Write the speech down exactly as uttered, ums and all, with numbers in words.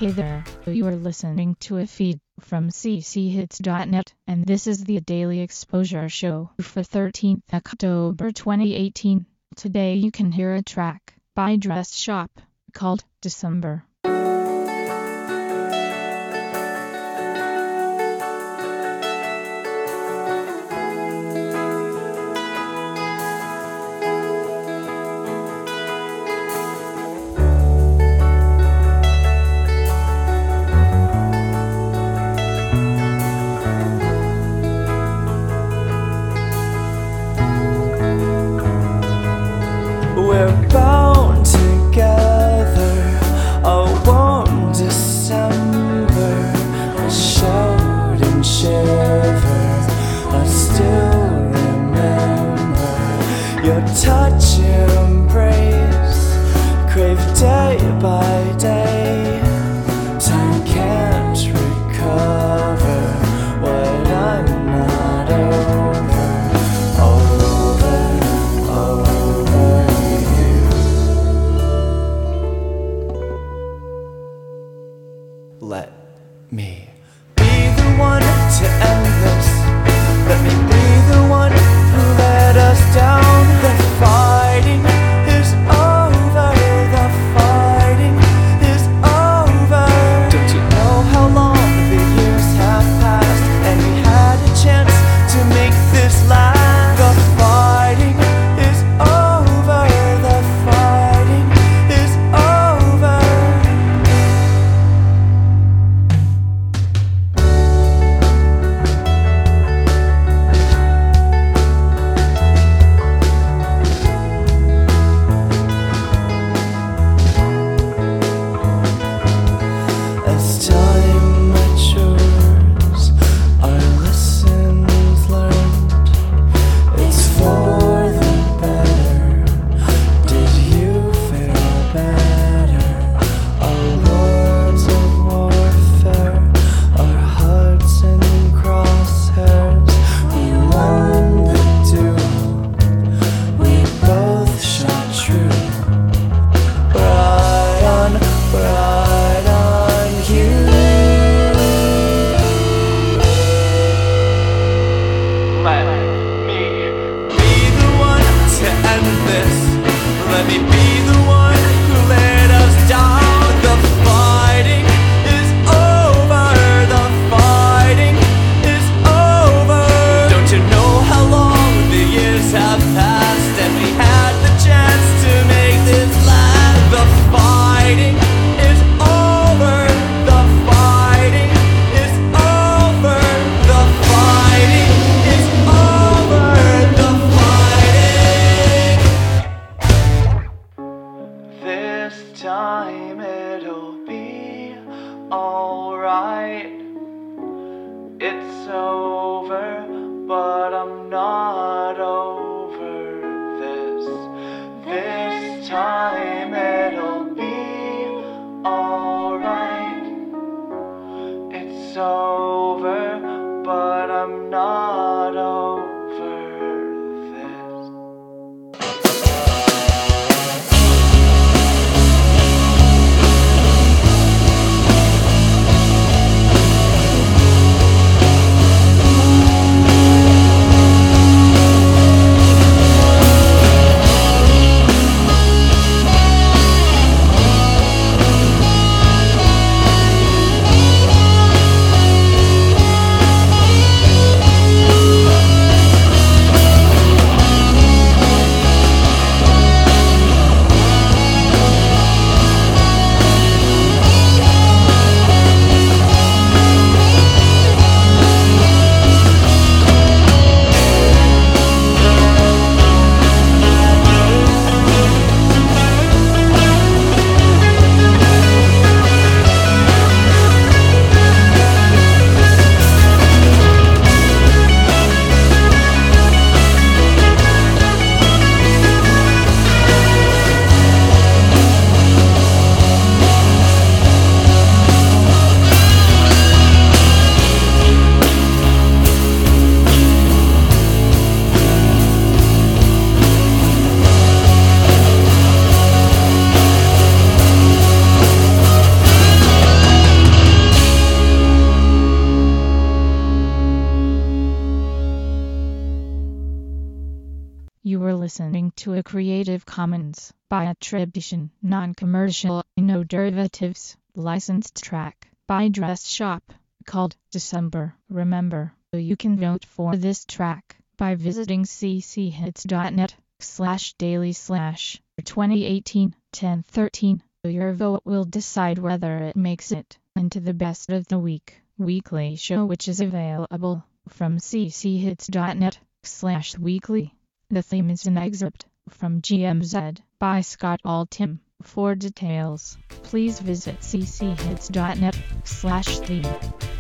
Hey there, you are listening to a feed from c c hits dot net, and this is the Daily Exposure Show for thirteenth October twenty eighteen. Today you can hear a track by Dress Shop called December. We're bound together, a warm December. I shout and shiver, I still remember your touch and embrace, crave day by day. Time can't recover what I'm not over, over, over. Let me be the one to end this. Let me be the one who let us down. The fighting is over. The fighting is over. Don't you know how long the years have passed, and we had a chance to make this last? The fighting is over. The fighting is over. As time matures, our lessons learned, it's for the better. Did you fare better? Our lords of warfare, our hearts in crosshairs. We won the duel, we both shot true. Right on, right on you. Let me be the one to end this. Let me be the one who let us down. The fighting is over. The fighting is over. Don't you know how long the years have passed, and we had the chance to make this last? The fighting is over. The fighting is over. The fighting is over. The fighting. This time it'll be alright. It's over, but I'm not over. You were listening to a Creative Commons by attribution, non-commercial, no derivatives, licensed track by Dress Shop called December. Remember, you can vote for this track by visiting cchits.net slash daily slash 2018 1013. Your vote will decide whether it makes it into the best of the week weekly show, which is available from cchits.net slash weekly. The theme is an excerpt from G M Z by Scott Altham. For details, please visit cchits.net slash theme.